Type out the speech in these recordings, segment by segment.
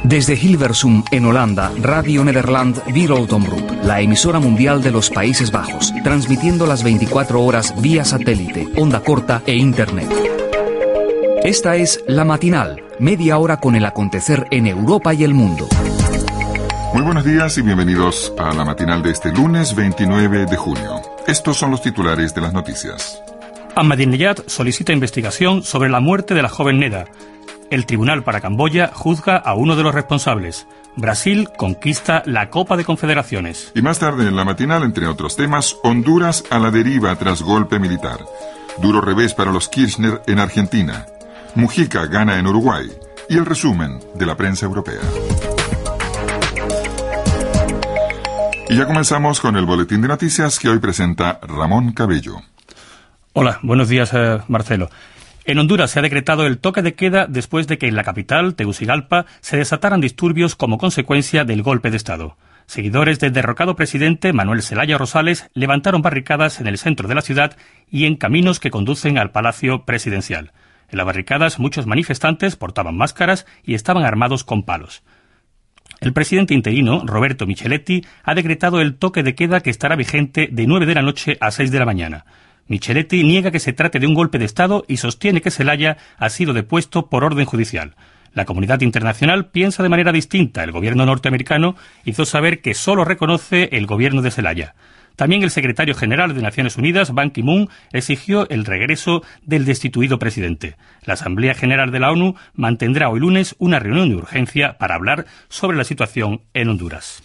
Desde Hilversum, en Holanda, Radio Nederland Wereldomroep, la emisora mundial de los Países Bajos, transmitiendo las 24 horas vía satélite, onda corta e Internet. Esta es La Matinal, media hora con el acontecer en Europa y el mundo. Muy buenos días y bienvenidos a La Matinal de este lunes 29 de junio. Estos son los titulares de las noticias. Ahmadinejad solicita investigación sobre la muerte de la joven Neda. El Tribunal para Camboya juzga a uno de los responsables. Brasil conquista la Copa de Confederaciones. Y más tarde en La Matinal, entre otros temas, Honduras a la deriva tras golpe militar. Duro revés para los Kirchner en Argentina. Mujica gana en Uruguay. Y el resumen de la prensa europea. Y ya comenzamos con el boletín de noticias que hoy presenta Ramón Cabello. Hola, buenos días, Marcelo. En Honduras se ha decretado el toque de queda después de que en la capital, Tegucigalpa, se desataran disturbios como consecuencia del golpe de Estado. Seguidores del derrocado presidente Manuel Zelaya Rosales levantaron barricadas en el centro de la ciudad y en caminos que conducen al Palacio Presidencial. En las barricadas muchos manifestantes portaban máscaras y estaban armados con palos. El presidente interino, Roberto Micheletti, ha decretado el toque de queda que estará vigente de 9 de la noche a 6 de la mañana. Micheletti niega que se trate de un golpe de Estado y sostiene que Zelaya ha sido depuesto por orden judicial. La comunidad internacional piensa de manera distinta. El gobierno norteamericano hizo saber que solo reconoce el gobierno de Zelaya. También el secretario general de Naciones Unidas, Ban Ki-moon, exigió el regreso del destituido presidente. La Asamblea General de la ONU mantendrá hoy lunes una reunión de urgencia para hablar sobre la situación en Honduras.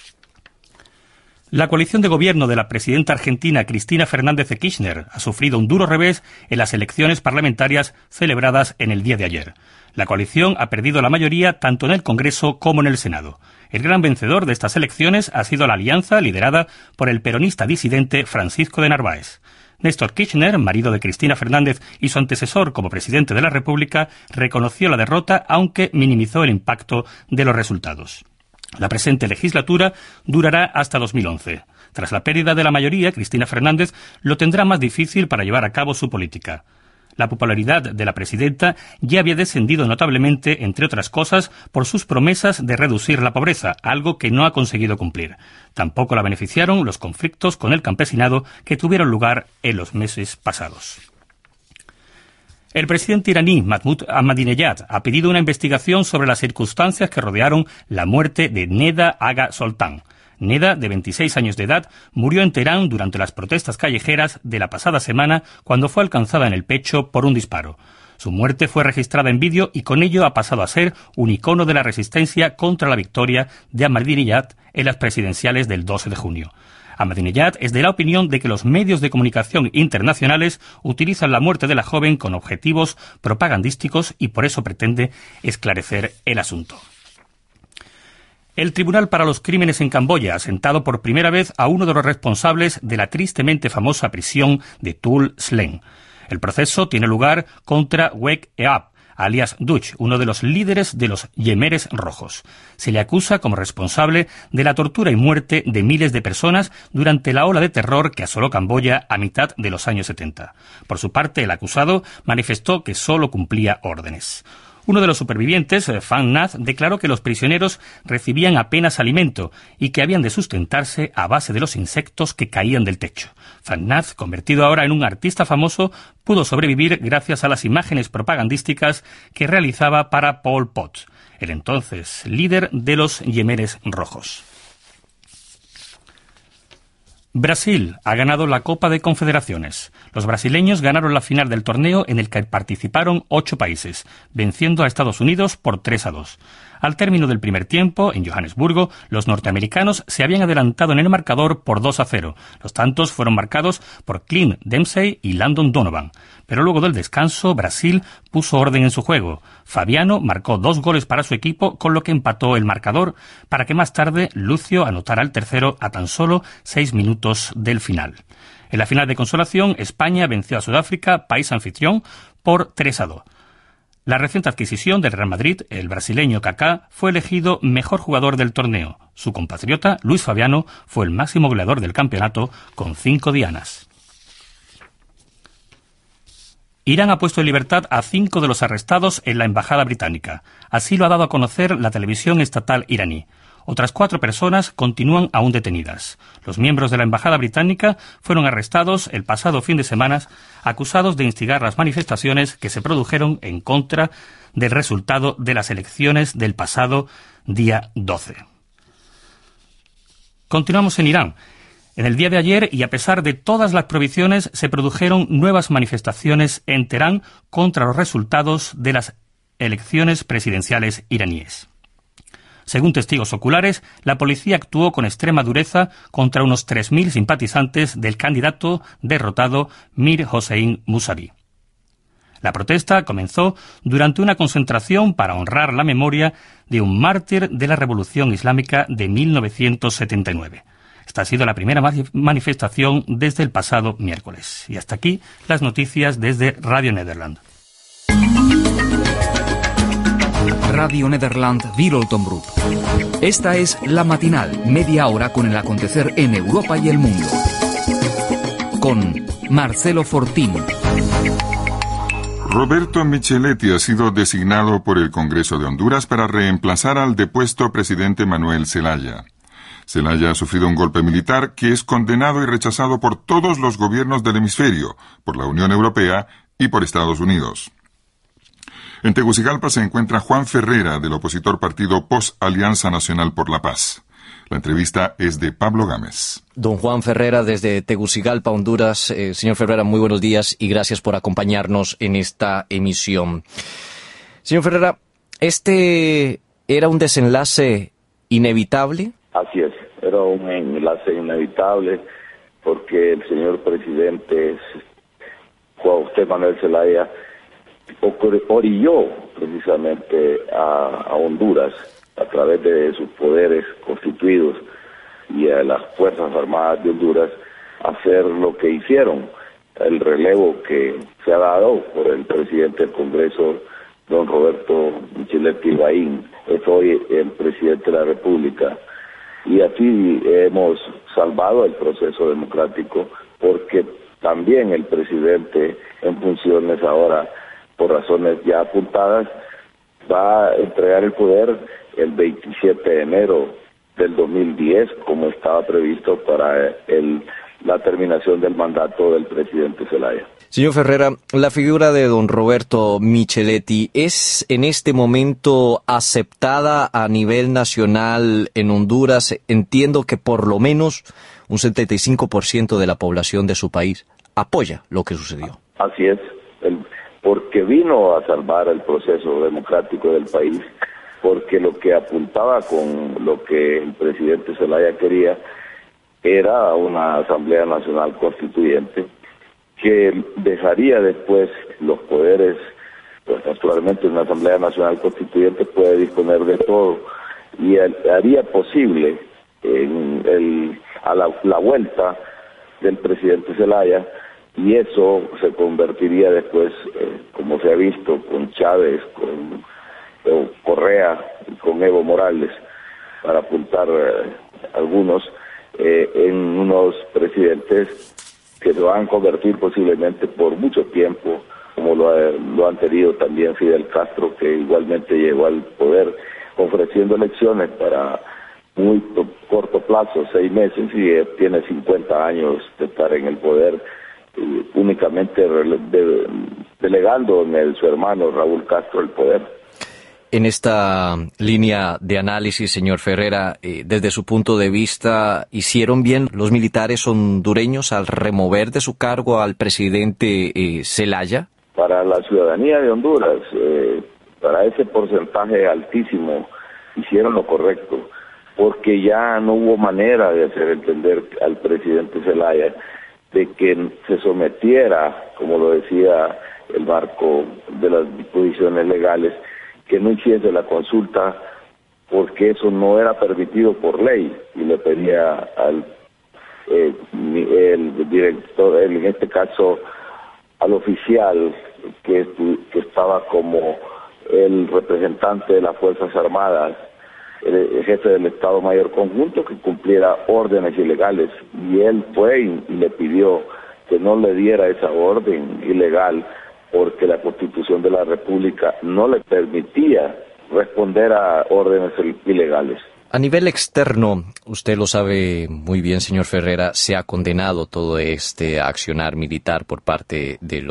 La coalición de gobierno de la presidenta argentina Cristina Fernández de Kirchner ha sufrido un duro revés en las elecciones parlamentarias celebradas en el día de ayer. La coalición ha perdido la mayoría tanto en el Congreso como en el Senado. El gran vencedor de estas elecciones ha sido la alianza liderada por el peronista disidente Francisco de Narváez. Néstor Kirchner, marido de Cristina Fernández y su antecesor como presidente de la República, reconoció la derrota, aunque minimizó el impacto de los resultados. La presente legislatura durará hasta 2011. Tras la pérdida de la mayoría, Cristina Fernández lo tendrá más difícil para llevar a cabo su política. La popularidad de la presidenta ya había descendido notablemente, entre otras cosas, por sus promesas de reducir la pobreza, algo que no ha conseguido cumplir. Tampoco la beneficiaron los conflictos con el campesinado que tuvieron lugar en los meses pasados. El presidente iraní Mahmoud Ahmadinejad ha pedido una investigación sobre las circunstancias que rodearon la muerte de Neda Agha Soltan. Neda, de 26 años de edad, murió en Teherán durante las protestas callejeras de la pasada semana cuando fue alcanzada en el pecho por un disparo. Su muerte fue registrada en vídeo y con ello ha pasado a ser un icono de la resistencia contra la victoria de Ahmadinejad en las presidenciales del 12 de junio. Ahmadinejad es de la opinión de que los medios de comunicación internacionales utilizan la muerte de la joven con objetivos propagandísticos y por eso pretende esclarecer el asunto. El Tribunal para los Crímenes en Camboya ha sentado por primera vez a uno de los responsables de la tristemente famosa prisión de Tuol Sleng. El proceso tiene lugar contra Wek Eap, alias Dutch, uno de los líderes de los Yemeres Rojos. Se le acusa como responsable de la tortura y muerte de miles de personas durante la ola de terror que asoló Camboya a mitad de los años 70. Por su parte, el acusado manifestó que solo cumplía órdenes. Uno de los supervivientes, Pham Nath, declaró que los prisioneros recibían apenas alimento y que habían de sustentarse a base de los insectos que caían del techo. Pham Nath, convertido ahora en un artista famoso, pudo sobrevivir gracias a las imágenes propagandísticas que realizaba para Pol Pot, el entonces líder de los Yemeres Rojos. Brasil ha ganado la Copa de Confederaciones. Los brasileños ganaron la final del torneo en el que participaron 8 países, venciendo a Estados Unidos por 3-2. Al término del primer tiempo, en Johannesburgo, los norteamericanos se habían adelantado en el marcador por 2-0. Los tantos fueron marcados por Clint Dempsey y Landon Donovan. Pero luego del descanso, Brasil puso orden en su juego. Fabiano marcó 2 goles para su equipo, con lo que empató el marcador, para que más tarde Lúcio anotara el tercero a tan solo 6 minutos del final. En la final de consolación, España venció a Sudáfrica, país anfitrión, por 3-2. La reciente adquisición del Real Madrid, el brasileño Kaká, fue elegido mejor jugador del torneo. Su compatriota, Luis Fabiano, fue el máximo goleador del campeonato con 5 dianas. Irán ha puesto en libertad a 5 de los arrestados en la embajada británica. Así lo ha dado a conocer la televisión estatal iraní. Otras 4 personas continúan aún detenidas. Los miembros de la embajada británica fueron arrestados el pasado fin de semana, acusados de instigar las manifestaciones que se produjeron en contra del resultado de las elecciones del pasado día 12. Continuamos en Irán. En el día de ayer, y a pesar de todas las prohibiciones, se produjeron nuevas manifestaciones en Teherán contra los resultados de las elecciones presidenciales iraníes. Según testigos oculares, la policía actuó con extrema dureza contra unos 3.000 simpatizantes del candidato derrotado Mir Hossein Mousavi. La protesta comenzó durante una concentración para honrar la memoria de un mártir de la Revolución Islámica de 1979. Esta ha sido la primera manifestación desde el pasado miércoles. Y hasta aquí las noticias desde Radio Nederland. Radio Nederland Wereldomroep. Esta es La Matinal, media hora con el acontecer en Europa y el mundo. Con Marcelo Fortín. Roberto Micheletti ha sido designado por el Congreso de Honduras para reemplazar al depuesto presidente Manuel Zelaya. Zelaya ha sufrido un golpe militar que es condenado y rechazado por todos los gobiernos del hemisferio, por la Unión Europea y por Estados Unidos. En Tegucigalpa se encuentra Juan Ferrera, del opositor partido POS Alianza Nacional por la Paz. La entrevista es de Pablo Gámez. Don Juan Ferrera, desde Tegucigalpa, Honduras. Señor Ferrera, muy buenos días y gracias por acompañarnos en esta emisión. Señor Ferrera, ¿este era un desenlace inevitable? Así es, era un enlace inevitable porque el señor presidente Juan Manuel Zelaya orilló precisamente a Honduras a través de sus poderes constituidos y a las Fuerzas Armadas de Honduras a hacer lo que hicieron, el relevo que se ha dado por el presidente del Congreso, don Roberto Micheletti Baín, es hoy el presidente de la República. Y así hemos salvado el proceso democrático porque también el presidente en funciones ahora, por razones ya apuntadas, va a entregar el poder el 27 de enero del 2010, como estaba previsto para la terminación del mandato del presidente Zelaya. Señor Ferrera, la figura de don Roberto Micheletti es en este momento aceptada a nivel nacional en Honduras. Entiendo que por lo menos un 75% de la población de su país apoya lo que sucedió. Así es, porque vino a salvar el proceso democrático del país, porque lo que apuntaba con lo que el presidente Zelaya quería era una Asamblea Nacional Constituyente que dejaría después los poderes, pues naturalmente una Asamblea Nacional Constituyente puede disponer de todo y haría posible a la vuelta del presidente Zelaya, y eso se convertiría después, como se ha visto con Chávez, con Correa y con Evo Morales, para apuntar algunos, en unos presidentes que se van a convertir posiblemente por mucho tiempo, como lo han tenido también Fidel Castro, que igualmente llegó al poder ofreciendo elecciones para muy corto plazo, 6 meses, y tiene 50 años de estar en el poder, únicamente delegando en su hermano Raúl Castro el poder. En esta línea de análisis, señor Ferrera, desde su punto de vista, ¿hicieron bien los militares hondureños al remover de su cargo al presidente Zelaya? Para la ciudadanía de Honduras, para ese porcentaje altísimo, hicieron lo correcto, porque ya no hubo manera de hacer entender al presidente Zelaya de que se sometiera, como lo decía el marco de las disposiciones legales, que no hiciese la consulta, porque eso no era permitido por ley, y le pedía al el director, en este caso al oficial que estaba como el representante de las Fuerzas Armadas, el jefe del Estado Mayor Conjunto, que cumpliera órdenes ilegales, y él fue y le pidió que no le diera esa orden ilegal porque la Constitución de la República no le permitía responder a órdenes ilegales. A nivel externo, usted lo sabe muy bien, señor Ferreira, se ha condenado todo este accionar militar por parte del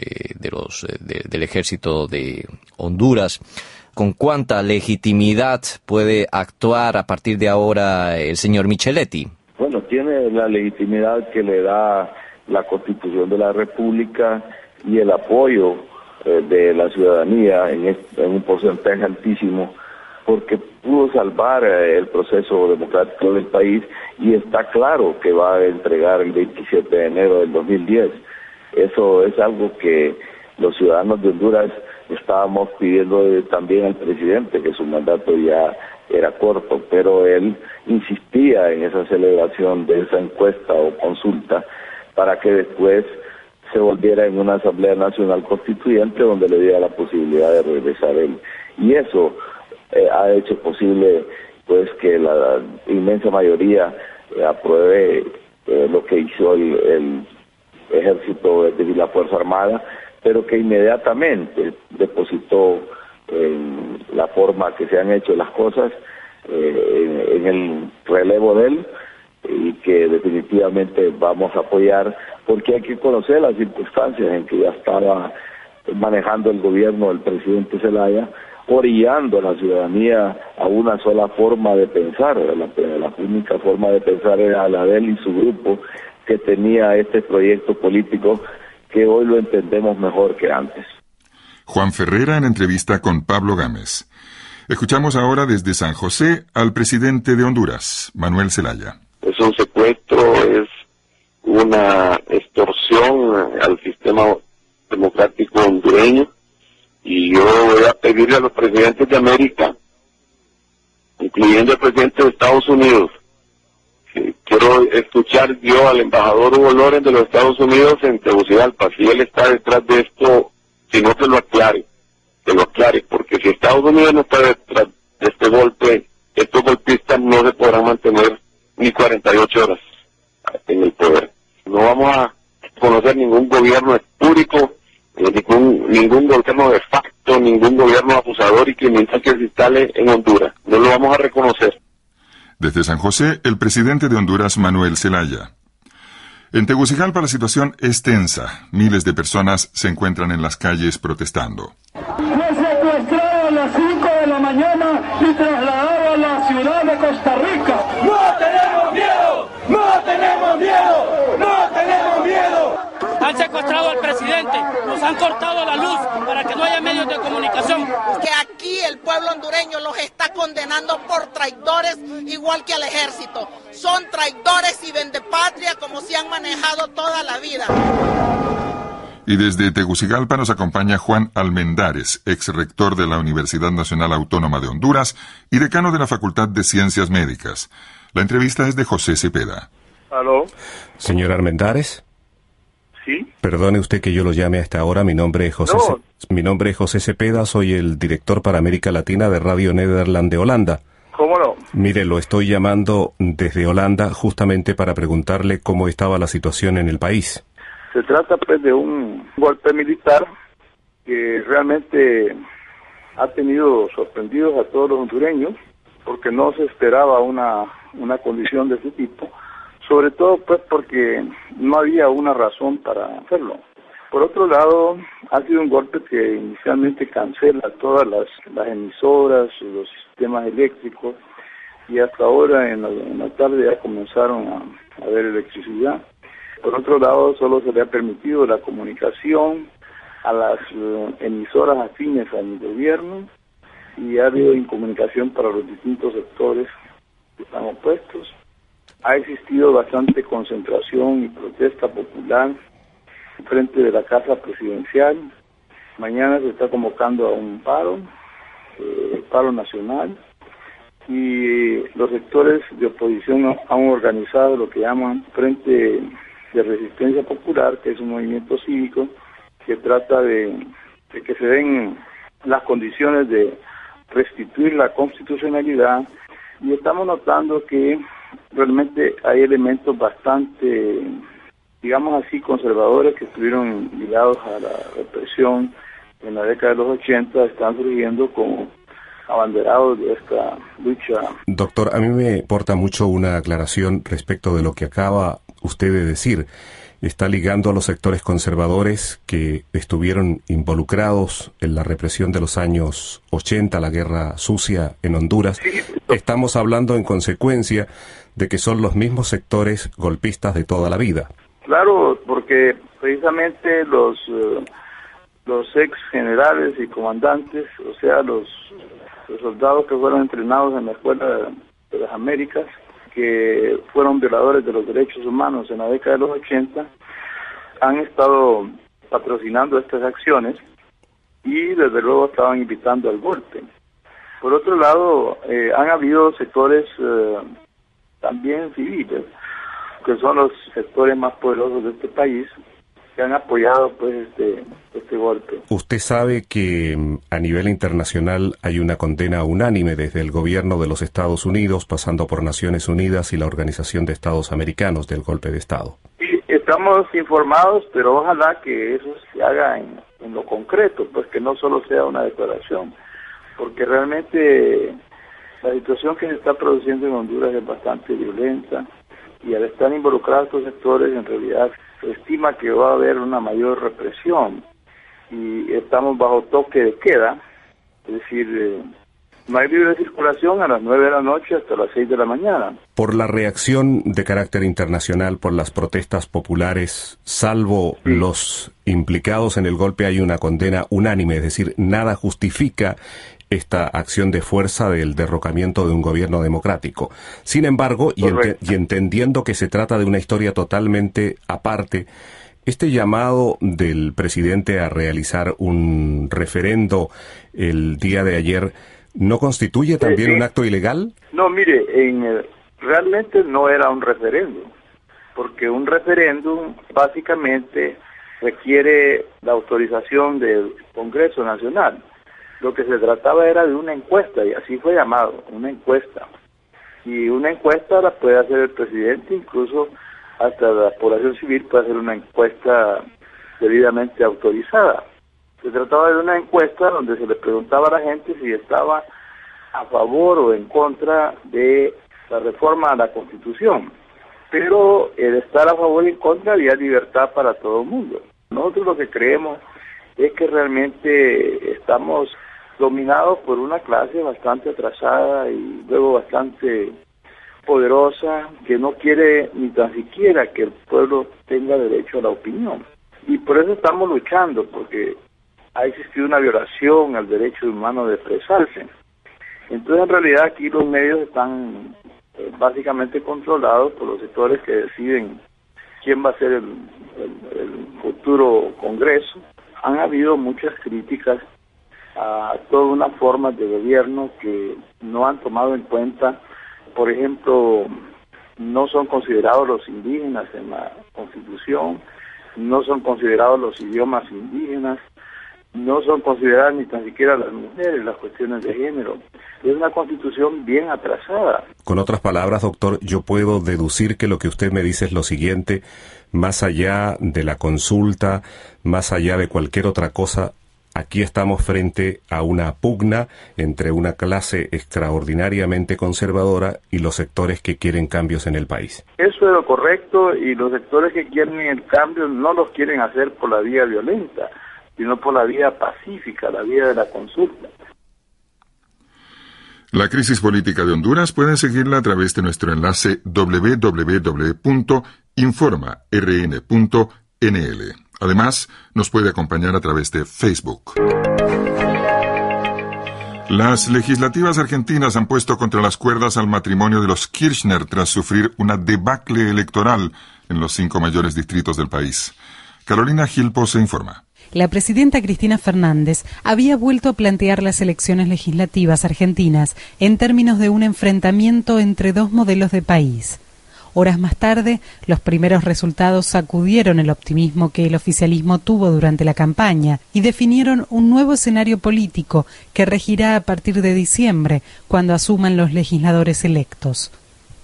ejército de Honduras. ¿Con cuánta legitimidad puede actuar a partir de ahora el señor Micheletti? Bueno, tiene la legitimidad que le da la Constitución de la República y el apoyo de la ciudadanía en un porcentaje altísimo, porque pudo salvar el proceso democrático del país y está claro que va a entregar el 27 de enero del 2010. Eso es algo que los ciudadanos de Honduras estábamos pidiendo también al presidente, que su mandato ya era corto, pero él insistía en esa celebración de esa encuesta o consulta para que después se volviera en una Asamblea Nacional Constituyente donde le diera la posibilidad de regresar él. Y eso ha hecho posible pues que la inmensa mayoría apruebe lo que hizo el ejército y la Fuerza Armada, pero que inmediatamente depositó en la forma que se han hecho las cosas en el relevo de él, y que definitivamente vamos a apoyar, porque hay que conocer las circunstancias en que ya estaba manejando el gobierno del presidente Zelaya, orillando a la ciudadanía a una sola forma de pensar. La única forma de pensar era la de él y su grupo, que tenía este proyecto político que hoy lo entendemos mejor que antes. Juan Ferreira en entrevista con Pablo Gámez. Escuchamos ahora desde San José al presidente de Honduras, Manuel Zelaya. Es un secuestro, es una extorsión al sistema democrático hondureño, y yo voy a pedirle a los presidentes de América, incluyendo el presidente de Estados Unidos, que quiero escuchar yo al embajador Hugo Loren de los Estados Unidos en Tegucigalpa, si él está detrás de esto, si no que lo aclare, porque si Estados Unidos no está detrás de este golpe, estos golpistas no se podrán mantener ni 48 horas en el poder. No vamos a conocer ningún gobierno espúrico, ningún gobierno de facto, ningún gobierno abusador y criminal que se instale en Honduras. No lo vamos a reconocer. Desde San José, el presidente de Honduras, Manuel Zelaya. En Tegucigalpa la situación es tensa. Miles de personas se encuentran en las calles protestando. Fue secuestrado a las 5 de la mañana y trasladado a la ciudad de Costa Rica. ¡No tenemos miedo! ¡No tenemos miedo! ¡No tenemos miedo! Han secuestrado al presidente, nos han cortado la luz para que no haya medios de comunicación. Que aquí el pueblo hondureño los está condenando por traidores, igual que al ejército. Son traidores y vendepatria como se han manejado toda la vida. Y desde Tegucigalpa nos acompaña Juan Almendares, ex rector de la Universidad Nacional Autónoma de Honduras y decano de la Facultad de Ciencias Médicas. La entrevista es de José Cepeda. ¿Aló? Señor Almendares. Sí. Perdone usted que yo lo llame a esta hora. Mi nombre es José Cepeda. Soy el director para América Latina de Radio Nederland de Holanda. ¿Cómo no? Mire, lo estoy llamando desde Holanda justamente para preguntarle cómo estaba la situación en el país. Se trata pues de un golpe militar que realmente ha tenido sorprendidos a todos los hondureños, porque no se esperaba una condición de ese tipo, sobre todo pues porque no había una razón para hacerlo. Por otro lado, ha sido un golpe que inicialmente cancela todas las emisoras, los sistemas eléctricos, y hasta ahora en la tarde ya comenzaron a haber electricidad. Por otro lado, solo se le ha permitido la comunicación a las emisoras afines al gobierno, y ha habido incomunicación para los distintos sectores que están opuestos. Ha existido bastante concentración y protesta popular frente de la Casa Presidencial. Mañana se está convocando a un paro nacional, y los sectores de oposición han organizado lo que llaman Frente de Resistencia Popular, que es un movimiento cívico que trata de que se den las condiciones de restituir la constitucionalidad, y estamos notando que realmente hay elementos bastante digamos así, conservadores que estuvieron ligados a la represión en la década de los 80, están surgiendo como abanderados de esta lucha. Doctor, a mí me importa mucho una aclaración respecto de lo que acaba usted de decir. Está ligando a los sectores conservadores que estuvieron involucrados en la represión de los años 80, la guerra sucia en Honduras. Sí. Estamos hablando en consecuencia de que son los mismos sectores golpistas de toda la vida. Claro, porque precisamente los ex generales y comandantes, o sea, los soldados que fueron entrenados en la Escuela de las Américas, que fueron violadores de los derechos humanos en la década de los 80, han estado patrocinando estas acciones y desde luego estaban invitando al golpe. Por otro lado, han habido sectores también civiles, que son los sectores más poderosos de este país, que han apoyado pues este golpe. Usted sabe que a nivel internacional hay una condena unánime desde el gobierno de los Estados Unidos, pasando por Naciones Unidas y la Organización de Estados Americanos del golpe de Estado. Sí, estamos informados, pero ojalá que eso se haga en lo concreto, pues que no solo sea una declaración, porque realmente la situación que se está produciendo en Honduras es bastante violenta y al estar involucrados estos sectores en realidad se estima que va a haber una mayor represión y estamos bajo toque de queda, es decir, no hay libre circulación a las 9 de la noche hasta las 6 de la mañana. Por la reacción de carácter internacional, por las protestas populares, salvo los implicados en el golpe, hay una condena unánime, es decir, nada justifica esta acción de fuerza del derrocamiento de un gobierno democrático. Sin embargo, y entendiendo que se trata de una historia totalmente aparte, este llamado del presidente a realizar un referendo el día de ayer, ¿no constituye también un acto ilegal? No, mire, realmente no era un referéndum, porque un referéndum básicamente requiere la autorización del Congreso Nacional. Lo que se trataba era de una encuesta, y así fue llamado, una encuesta. Y una encuesta la puede hacer el presidente, incluso hasta la población civil puede hacer una encuesta debidamente autorizada. Se trataba de una encuesta donde se le preguntaba a la gente si estaba a favor o en contra de la reforma a la Constitución. Pero el estar a favor y en contra había libertad para todo el mundo. Nosotros lo que creemos es que realmente estamos dominados por una clase bastante atrasada y luego bastante poderosa, que no quiere ni tan siquiera que el pueblo tenga derecho a la opinión. Y por eso estamos luchando, porque ha existido una violación al derecho humano de expresarse. Entonces, en realidad, aquí los medios están básicamente controlados por los sectores que deciden quién va a ser el futuro Congreso. Han habido muchas críticas a toda una forma de gobierno que no han tomado en cuenta, por ejemplo, no son considerados los indígenas en la Constitución, no son considerados los idiomas indígenas, no son consideradas ni tan siquiera las mujeres, las cuestiones de género. Es una Constitución bien atrasada. Con otras palabras, doctor, yo puedo deducir que lo que usted me dice es lo siguiente: más allá de la consulta, más allá de cualquier otra cosa, aquí estamos frente a una pugna entre una clase extraordinariamente conservadora y los sectores que quieren cambios en el país. Eso es lo correcto, y los sectores que quieren el cambio no los quieren hacer por la vía violenta, sino por la vía pacífica, la vía de la consulta. La crisis política de Honduras pueden seguirla a través de nuestro enlace www.informarn.nl. Además, nos puede acompañar a través de Facebook. Las legislativas argentinas han puesto contra las cuerdas al matrimonio de los Kirchner tras sufrir una debacle electoral en los 5 mayores distritos del país. Carolina Gilpo se informa. La presidenta Cristina Fernández había vuelto a plantear las elecciones legislativas argentinas en términos de un enfrentamiento entre dos modelos de país. Horas más tarde, los primeros resultados sacudieron el optimismo que el oficialismo tuvo durante la campaña y definieron un nuevo escenario político que regirá a partir de diciembre, cuando asuman los legisladores electos.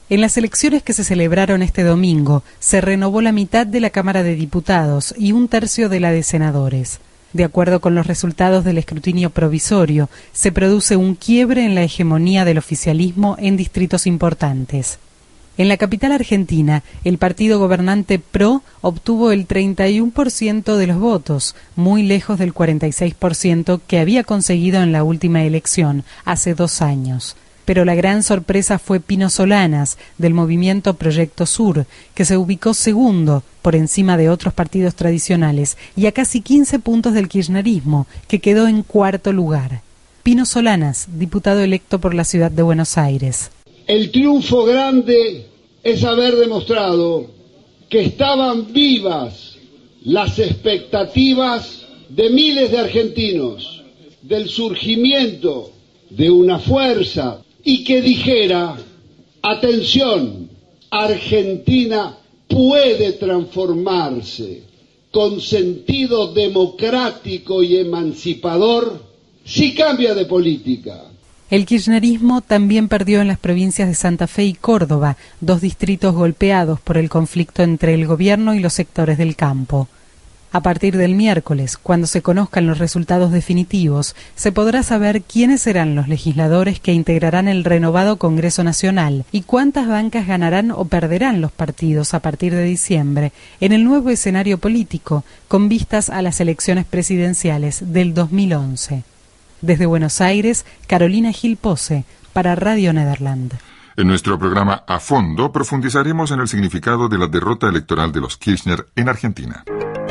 En las elecciones que se celebraron este domingo, se renovó la mitad de la Cámara de Diputados y un tercio de la de senadores. De acuerdo con los resultados del escrutinio provisorio, se produce un quiebre en la hegemonía del oficialismo en distritos importantes. En la capital argentina, el partido gobernante PRO obtuvo el 31% de los votos, muy lejos del 46% que había conseguido en la última elección, hace 2 años. Pero la gran sorpresa fue Pino Solanas, del movimiento Proyecto Sur, que se ubicó segundo, por encima de otros partidos tradicionales, y a casi 15 puntos del kirchnerismo, que quedó en 4º lugar. Pino Solanas, diputado electo por la ciudad de Buenos Aires. El triunfo grande es haber demostrado que estaban vivas las expectativas de miles de argentinos, del surgimiento de una fuerza, y que dijera: atención, Argentina puede transformarse con sentido democrático y emancipador si cambia de política. El kirchnerismo también perdió en las provincias de Santa Fe y Córdoba, 2 distritos golpeados por el conflicto entre el gobierno y los sectores del campo. A partir del miércoles, cuando se conozcan los resultados definitivos, se podrá saber quiénes serán los legisladores que integrarán el renovado Congreso Nacional y cuántas bancas ganarán o perderán los partidos a partir de diciembre en el nuevo escenario político, con vistas a las elecciones presidenciales del 2011. Desde Buenos Aires, Carolina Gil Pose, para Radio Nederland. En nuestro programa A Fondo profundizaremos en el significado de la derrota electoral de los Kirchner en Argentina.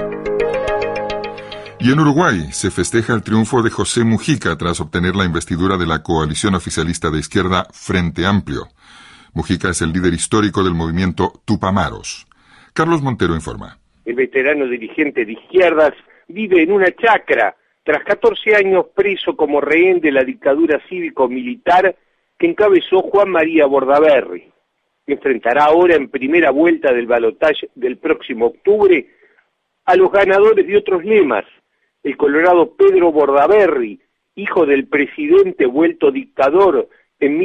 Y en Uruguay se festeja el triunfo de José Mujica tras obtener la investidura de la coalición oficialista de izquierda Frente Amplio. Mujica es el líder histórico del movimiento Tupamaros. Carlos Montero informa. El veterano dirigente de izquierdas vive en una chacra tras 14 años preso como rehén de la dictadura cívico-militar que encabezó Juan María Bordaberry. Enfrentará ahora en primera vuelta del balotaje del próximo octubre a los ganadores de otros lemas: el colorado Pedro Bordaberry, hijo del presidente vuelto dictador en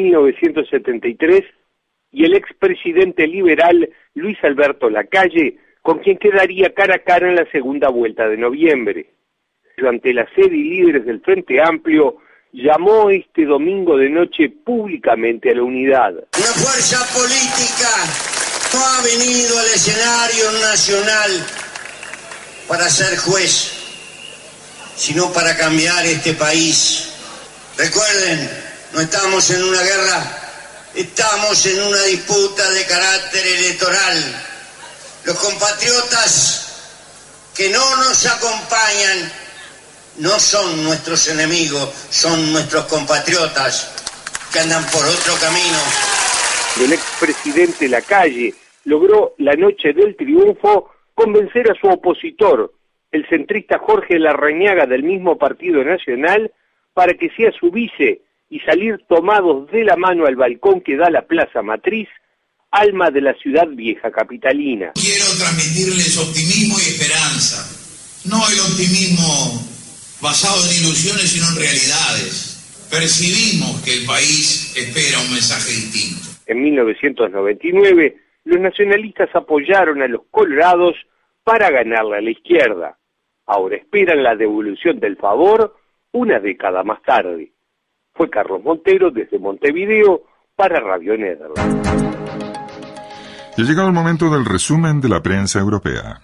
1973, y el expresidente liberal Luis Alberto Lacalle, con quien quedaría cara a cara en la segunda vuelta de noviembre. Ante la sede y líderes del Frente Amplio, llamó este domingo de noche públicamente a la unidad. Una fuerza política no ha venido al escenario nacional para ser juez, sino para cambiar este país. Recuerden, no estamos en una guerra, estamos en una disputa de carácter electoral. Los compatriotas que no nos acompañan no son nuestros enemigos, son nuestros compatriotas que andan por otro camino. El expresidente Lacalle logró la noche del triunfo convencer a su opositor, el centrista Jorge Larrañaga del mismo Partido Nacional, para que sea su vice y salir tomados de la mano al balcón que da la Plaza Matriz, alma de la ciudad vieja capitalina. Quiero transmitirles optimismo y esperanza, no el optimismo basado en ilusiones sino en realidades. Percibimos que el país espera un mensaje distinto. En 1999, los nacionalistas apoyaron a los colorados para ganarle a la izquierda. Ahora esperan la devolución del favor una década más tarde. Fue Carlos Montero desde Montevideo para Radio Nederland. Y ha llegado el momento del resumen de la prensa europea.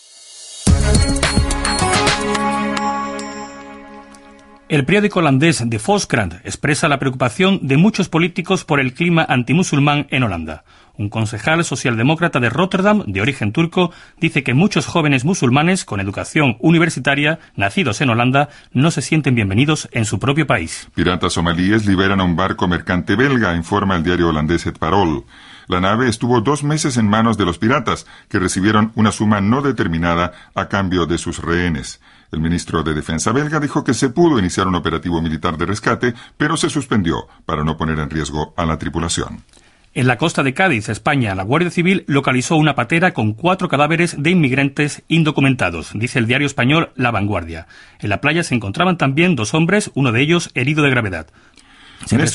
El periódico holandés De Volkskrant expresa la preocupación de muchos políticos por el clima antimusulmán en Holanda. Un concejal socialdemócrata de Rotterdam, de origen turco, dice que muchos jóvenes musulmanes con educación universitaria, nacidos en Holanda, no se sienten bienvenidos en su propio país. Piratas somalíes liberan a un barco mercante belga, informa el diario holandés Het Parool. La nave estuvo 2 meses en manos de los piratas, que recibieron una suma no determinada a cambio de sus rehenes. El ministro de Defensa belga dijo que se pudo iniciar un operativo militar de rescate, pero se suspendió para no poner en riesgo a la tripulación. En la costa de Cádiz, España, la Guardia Civil localizó una patera con 4 cadáveres de inmigrantes indocumentados, dice el diario español La Vanguardia. En la playa se encontraban también 2 hombres, uno de ellos herido de gravedad.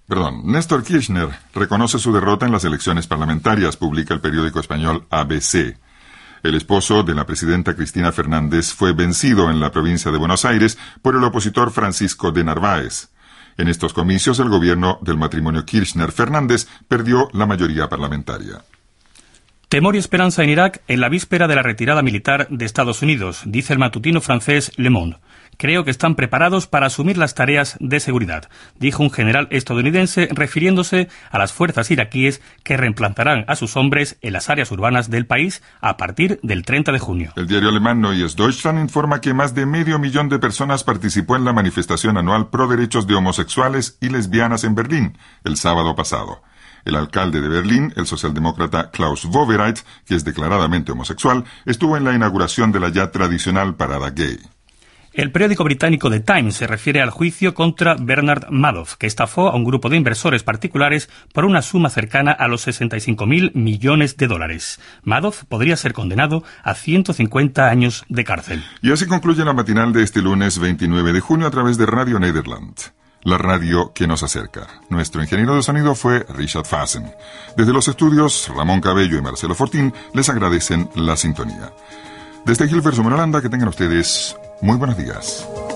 Néstor Kirchner reconoce su derrota en las elecciones parlamentarias, publica el periódico español ABC. El esposo de la presidenta Cristina Fernández fue vencido en la provincia de Buenos Aires por el opositor Francisco de Narváez. En estos comicios, el gobierno del matrimonio Kirchner-Fernández perdió la mayoría parlamentaria. Temor y esperanza en Irak en la víspera de la retirada militar de Estados Unidos, dice el matutino francés Le Monde. Creo que están preparados para asumir las tareas de seguridad, dijo un general estadounidense refiriéndose a las fuerzas iraquíes que reemplazarán a sus hombres en las áreas urbanas del país a partir del 30 de junio. El diario alemán Neues Deutschland informa que más de 500.000 de personas participó en la manifestación anual pro derechos de homosexuales y lesbianas en Berlín el sábado pasado. El alcalde de Berlín, el socialdemócrata Klaus Wowereit, que es declaradamente homosexual, estuvo en la inauguración de la ya tradicional parada gay. El periódico británico The Times se refiere al juicio contra Bernard Madoff, que estafó a un grupo de inversores particulares por una suma cercana a los 65.000 millones de dólares. Madoff podría ser condenado a 150 años de cárcel. Y así concluye la matinal de este lunes 29 de junio a través de Radio Nederland, la radio que nos acerca. Nuestro ingeniero de sonido fue Richard Fassen. Desde los estudios, Ramón Cabello y Marcelo Fortín les agradecen la sintonía. Desde Hilversum en Holanda, que tengan ustedes muy buenos días.